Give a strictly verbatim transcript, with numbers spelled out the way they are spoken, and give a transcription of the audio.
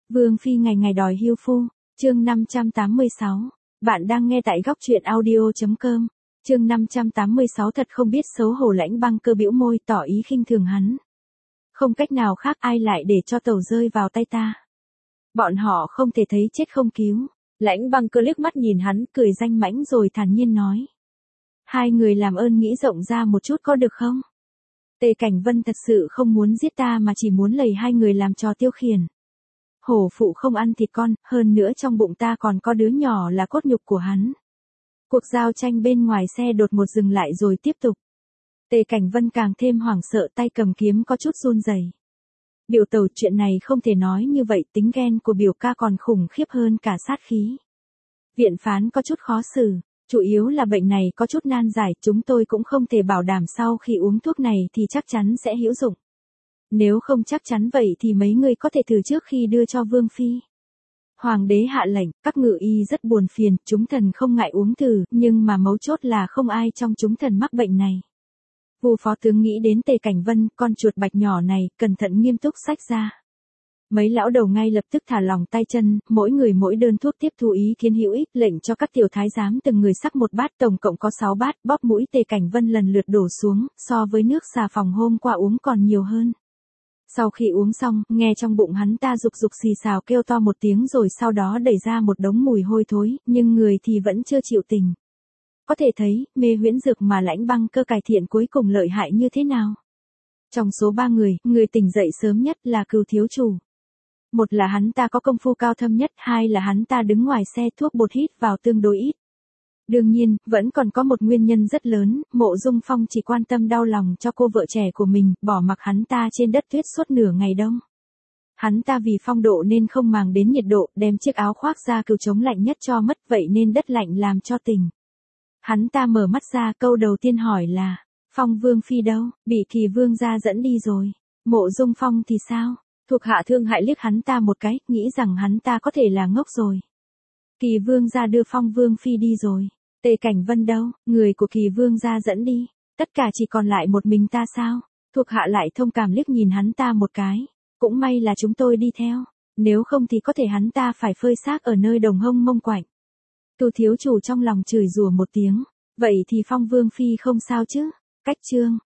Vương phi ngày ngày đòi hưu phu, chương năm trăm tám mươi sáu. Bạn đang nghe tại góc truyện audio chấm com. Chương năm trăm tám mươi sáu thật không biết xấu hổ. Lãnh Băng Cơ bĩu môi tỏ ý khinh thường hắn. Không cách nào khác ai lại để cho tàu rơi vào tay ta. Bọn họ không thể thấy chết không cứu. Lãnh Băng Cơ liếc mắt nhìn hắn, cười danh mãnh rồi thản nhiên nói. Hai người làm ơn nghĩ rộng ra một chút có được không? Tề Cảnh Vân thật sự không muốn giết ta mà chỉ muốn lầy hai người làm trò tiêu khiển. Hổ phụ không ăn thịt con, hơn nữa trong bụng ta còn có đứa nhỏ là cốt nhục của hắn. Cuộc giao tranh bên ngoài xe đột ngột dừng lại rồi tiếp tục. Tề Cảnh Vân càng thêm hoảng sợ, tay cầm kiếm có chút run rẩy. Biểu tẩu, chuyện này không thể nói như vậy, tính ghen của biểu ca còn khủng khiếp hơn cả sát khí. Viện phán có chút khó xử, chủ yếu là bệnh này có chút nan giải, chúng tôi cũng không thể bảo đảm sau khi uống thuốc này thì chắc chắn sẽ hữu dụng. Nếu không chắc chắn vậy thì mấy người có thể thử trước khi đưa cho Vương phi. Hoàng đế hạ lệnh, các ngự y rất buồn phiền, chúng thần không ngại uống thử, nhưng mà mấu chốt là không ai trong chúng thần mắc bệnh này. Vu phó tướng nghĩ đến Tề Cảnh Vân, con chuột bạch nhỏ này, cẩn thận nghiêm túc xách ra. Mấy lão đầu ngay lập tức thả lỏng tay chân, mỗi người mỗi đơn thuốc tiếp thu ý kiến hữu ích, lệnh cho các tiểu thái giám từng người xắc một bát, tổng cộng có sáu bát, bóp mũi Tề Cảnh Vân lần lượt đổ xuống, so với nước xà phòng hôm qua uống còn nhiều hơn. Sau khi uống xong, nghe trong bụng hắn ta rục rục xì xào kêu to một tiếng rồi sau đó đẩy ra một đống mùi hôi thối, nhưng người thì vẫn chưa chịu tỉnh. Có thể thấy, mê huyễn dược mà Lãnh Băng Cơ cải thiện cuối cùng lợi hại như thế nào. Trong số ba người, người tỉnh dậy sớm nhất là Cửu thiếu chủ. Một là hắn ta có công phu cao thâm nhất, hai là hắn ta đứng ngoài xe, thuốc bột hít vào tương đối ít. Đương nhiên, vẫn còn có một nguyên nhân rất lớn, Mộ Dung Phong chỉ quan tâm đau lòng cho cô vợ trẻ của mình, bỏ mặc hắn ta trên đất tuyết suốt nửa ngày đông. Hắn ta vì phong độ nên không màng đến nhiệt độ, đem chiếc áo khoác ra cứu chống lạnh nhất cho mất, vậy nên đất lạnh làm cho tỉnh. Hắn ta mở mắt ra, câu đầu tiên hỏi là, Phong Vương phi đâu, bị Kỳ Vương gia dẫn đi rồi. Mộ Dung Phong thì sao? Thuộc hạ thương hại liếc hắn ta một cái, nghĩ rằng hắn ta có thể là ngốc rồi. Kỳ Vương gia đưa Phong Vương phi đi rồi. Tề Cảnh Vân đâu, người của Kỳ Vương gia dẫn đi, tất cả chỉ còn lại một mình ta sao? Thuộc hạ lại thông cảm liếc nhìn hắn ta một cái, cũng may là chúng tôi đi theo, nếu không thì có thể hắn ta phải phơi xác ở nơi đồng hông mông quạnh. Cửu thiếu chủ trong lòng chửi rủa một tiếng, vậy thì Phong Vương phi không sao chứ? Cách chương,